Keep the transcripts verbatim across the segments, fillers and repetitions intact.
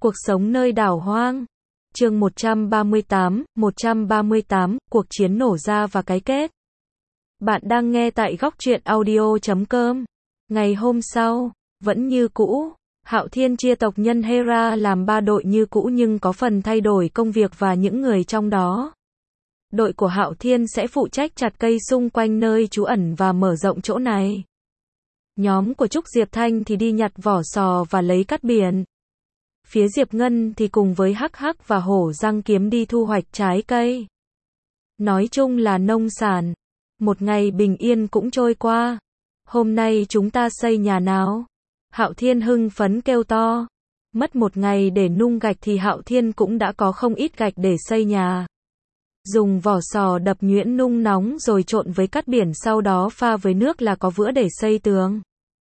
Cuộc sống nơi đảo hoang. Chương một trăm ba mươi tám, một trăm ba mươi tám, cuộc chiến nổ ra và cái kết. Bạn đang nghe tại góc truyện audio chấm com. Ngày hôm sau, vẫn như cũ, Hạo Thiên chia tộc nhân Hera làm ba đội như cũ nhưng có phần thay đổi công việc và những người trong đó. Đội của Hạo Thiên sẽ phụ trách chặt cây xung quanh nơi trú ẩn và mở rộng chỗ này. Nhóm của Trúc Diệp Thanh thì đi nhặt vỏ sò và lấy cát biển. Phía Diệp Ngân thì cùng với Hắc Hắc và Hổ Răng Kiếm đi thu hoạch trái cây. Nói chung là nông sản. Một ngày bình yên cũng trôi qua. Hôm nay chúng ta xây nhà nào? Hạo Thiên hưng phấn kêu to. Mất một ngày để nung gạch thì Hạo Thiên cũng đã có không ít gạch để xây nhà. Dùng vỏ sò đập nhuyễn nung nóng rồi trộn với cát biển, sau đó pha với nước là có vữa để xây tường.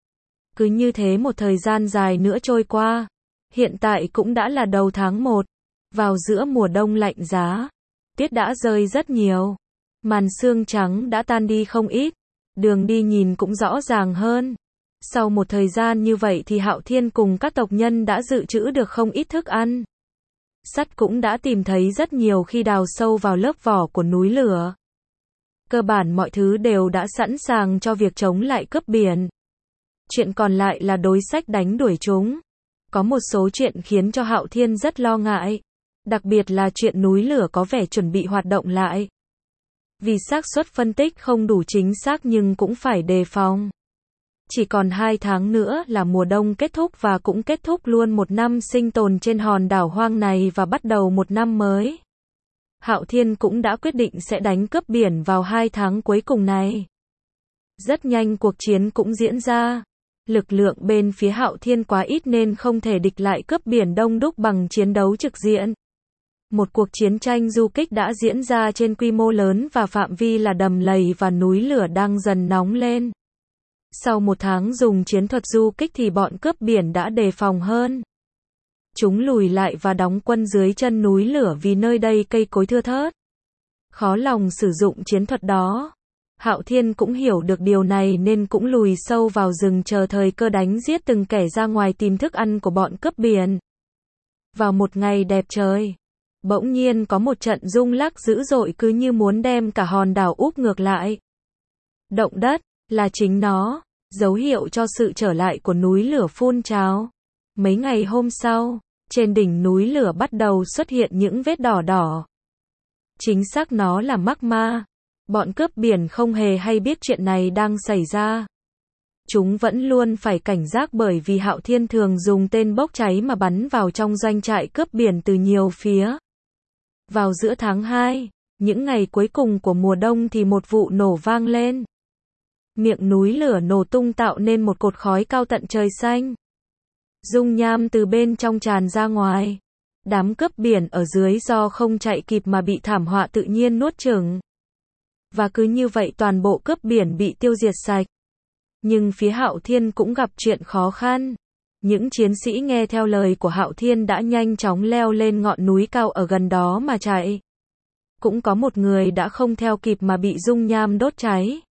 Cứ như thế một thời gian dài nữa trôi qua. Hiện tại cũng đã là đầu tháng một. Vào giữa mùa đông lạnh giá. Tuyết đã rơi rất nhiều. Màn sương trắng đã tan đi không ít. Đường đi nhìn cũng rõ ràng hơn. Sau một thời gian như vậy thì Hạo Thiên cùng các tộc nhân đã dự trữ được không ít thức ăn. Sắt cũng đã tìm thấy rất nhiều khi đào sâu vào lớp vỏ của núi lửa. Cơ bản mọi thứ đều đã sẵn sàng cho việc chống lại cướp biển. Chuyện còn lại là đối sách đánh đuổi chúng. Có một số chuyện khiến cho Hạo Thiên rất lo ngại. Đặc biệt là chuyện núi lửa có vẻ chuẩn bị hoạt động lại. Vì xác suất phân tích không đủ chính xác nhưng cũng phải đề phòng. Chỉ còn hai tháng nữa là mùa đông kết thúc và cũng kết thúc luôn một năm sinh tồn trên hòn đảo hoang này và bắt đầu một năm mới. Hạo Thiên cũng đã quyết định sẽ đánh cướp biển vào hai tháng cuối cùng này. Rất nhanh cuộc chiến cũng diễn ra. Lực lượng bên phía Hạo Thiên quá ít nên không thể địch lại cướp biển đông đúc bằng chiến đấu trực diện. Một cuộc chiến tranh du kích đã diễn ra trên quy mô lớn và phạm vi là đầm lầy và núi lửa đang dần nóng lên. Sau một tháng dùng chiến thuật du kích thì bọn cướp biển đã đề phòng hơn. Chúng lùi lại và đóng quân dưới chân núi lửa vì nơi đây cây cối thưa thớt. Khó lòng sử dụng chiến thuật đó. Hạo Thiên cũng hiểu được điều này nên cũng lùi sâu vào rừng chờ thời cơ đánh giết từng kẻ ra ngoài tìm thức ăn của bọn cướp biển. Vào một ngày đẹp trời, bỗng nhiên có một trận rung lắc dữ dội cứ như muốn đem cả hòn đảo úp ngược lại. Động đất là chính nó, dấu hiệu cho sự trở lại của núi lửa phun trào. Mấy ngày hôm sau, trên đỉnh núi lửa bắt đầu xuất hiện những vết đỏ đỏ. Chính xác nó là magma. Bọn cướp biển không hề hay biết chuyện này đang xảy ra. Chúng vẫn luôn phải cảnh giác bởi vì Hạo Thiên thường dùng tên bốc cháy mà bắn vào trong doanh trại cướp biển từ nhiều phía. Vào giữa tháng hai, những ngày cuối cùng của mùa đông thì một vụ nổ vang lên. Miệng núi lửa nổ tung tạo nên một cột khói cao tận trời xanh. Dung nham từ bên trong tràn ra ngoài. Đám cướp biển ở dưới do không chạy kịp mà bị thảm họa tự nhiên nuốt chửng. Và cứ như vậy toàn bộ cướp biển bị tiêu diệt sạch. Nhưng phía Hạo Thiên cũng gặp chuyện khó khăn. Những chiến sĩ nghe theo lời của Hạo Thiên đã nhanh chóng leo lên ngọn núi cao ở gần đó mà chạy. Cũng có một người đã không theo kịp mà bị dung nham đốt cháy.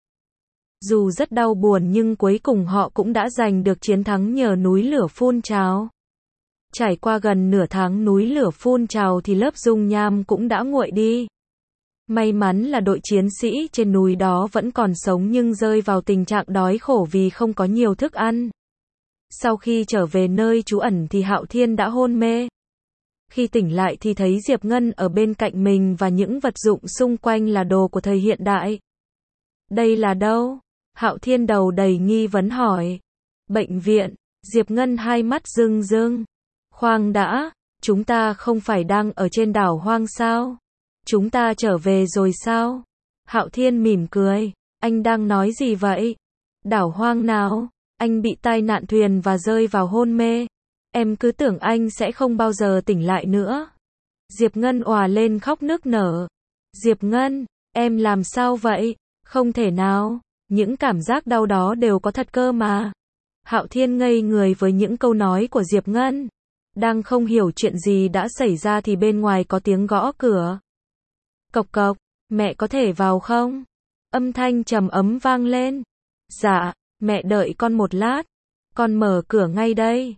Dù rất đau buồn nhưng cuối cùng họ cũng đã giành được chiến thắng nhờ núi lửa phun trào. Trải qua gần nửa tháng núi lửa phun trào thì lớp dung nham cũng đã nguội đi. May mắn là đội chiến sĩ trên núi đó vẫn còn sống nhưng rơi vào tình trạng đói khổ vì không có nhiều thức ăn. Sau khi trở về nơi trú ẩn thì Hạo Thiên đã hôn mê. Khi tỉnh lại thì thấy Diệp Ngân ở bên cạnh mình và những vật dụng xung quanh là đồ của thời hiện đại. Đây là đâu? Hạo Thiên đầu đầy nghi vấn hỏi. Bệnh viện. Diệp Ngân hai mắt rưng rưng. Khoan đã, chúng ta không phải đang ở trên đảo hoang sao? Chúng ta trở về rồi sao? Hạo Thiên mỉm cười. Anh đang nói gì vậy? Đảo hoang nào? Anh bị tai nạn thuyền và rơi vào hôn mê. Em cứ tưởng anh sẽ không bao giờ tỉnh lại nữa. Diệp Ngân òa lên khóc nức nở. Diệp Ngân, em làm sao vậy? Không thể nào. Những cảm giác đau đó đều có thật cơ mà. Hạo Thiên ngây người với những câu nói của Diệp Ngân. Đang không hiểu chuyện gì đã xảy ra thì bên ngoài có tiếng gõ cửa. Cộc cộc, mẹ có thể vào không? Âm thanh trầm ấm vang lên. Dạ, mẹ đợi con một lát. Con mở cửa ngay đây.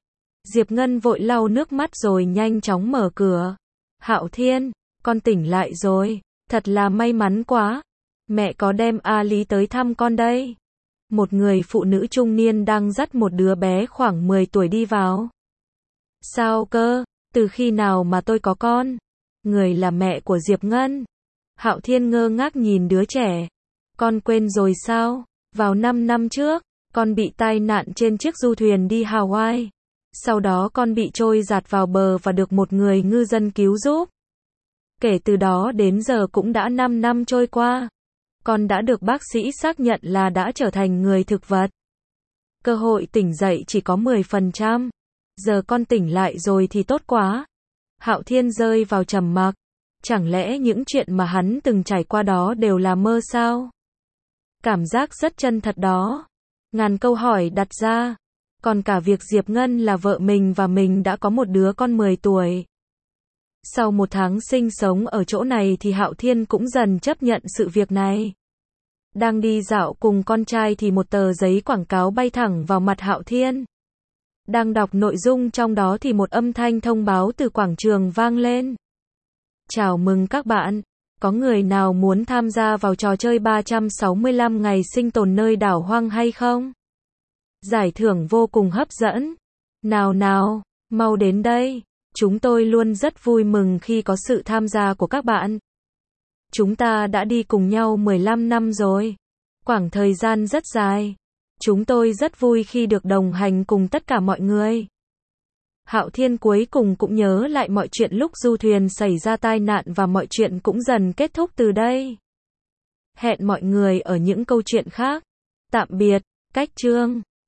Diệp Ngân vội lau nước mắt rồi nhanh chóng mở cửa. Hạo Thiên, con tỉnh lại rồi, thật là may mắn quá. Mẹ có đem A Lý tới thăm con đây. Một người phụ nữ trung niên đang dắt một đứa bé khoảng mười tuổi đi vào. Sao cơ, từ khi nào mà tôi có con? Người là mẹ của Diệp Ngân. Hạo Thiên ngơ ngác nhìn đứa trẻ. Con quên rồi sao? Vào năm năm trước, con bị tai nạn trên chiếc du thuyền đi Hawaii. Sau đó con bị trôi dạt vào bờ và được một người ngư dân cứu giúp. Kể từ đó đến giờ cũng đã năm năm trôi qua. Con đã được bác sĩ xác nhận là đã trở thành người thực vật. Cơ hội tỉnh dậy chỉ có mười phần trăm. Giờ con tỉnh lại rồi thì tốt quá. Hạo Thiên rơi vào trầm mặc. Chẳng lẽ những chuyện mà hắn từng trải qua đó đều là mơ sao? Cảm giác rất chân thật đó. Ngàn câu hỏi đặt ra. Còn cả việc Diệp Ngân là vợ mình và mình đã có một đứa con mười tuổi. Sau một tháng sinh sống ở chỗ này thì Hạo Thiên cũng dần chấp nhận sự việc này. Đang đi dạo cùng con trai thì một tờ giấy quảng cáo bay thẳng vào mặt Hạo Thiên. Đang đọc nội dung trong đó thì một âm thanh thông báo từ quảng trường vang lên. Chào mừng các bạn, có người nào muốn tham gia vào trò chơi ba trăm sáu mươi lăm ngày sinh tồn nơi đảo hoang hay không? Giải thưởng vô cùng hấp dẫn. Nào nào, mau đến đây. Chúng tôi luôn rất vui mừng khi có sự tham gia của các bạn. Chúng ta đã đi cùng nhau mười lăm năm rồi. Khoảng thời gian rất dài. Chúng tôi rất vui khi được đồng hành cùng tất cả mọi người. Hạo Thiên cuối cùng cũng nhớ lại mọi chuyện lúc du thuyền xảy ra tai nạn và mọi chuyện cũng dần kết thúc từ đây. Hẹn mọi người ở những câu chuyện khác. Tạm biệt, cách chương.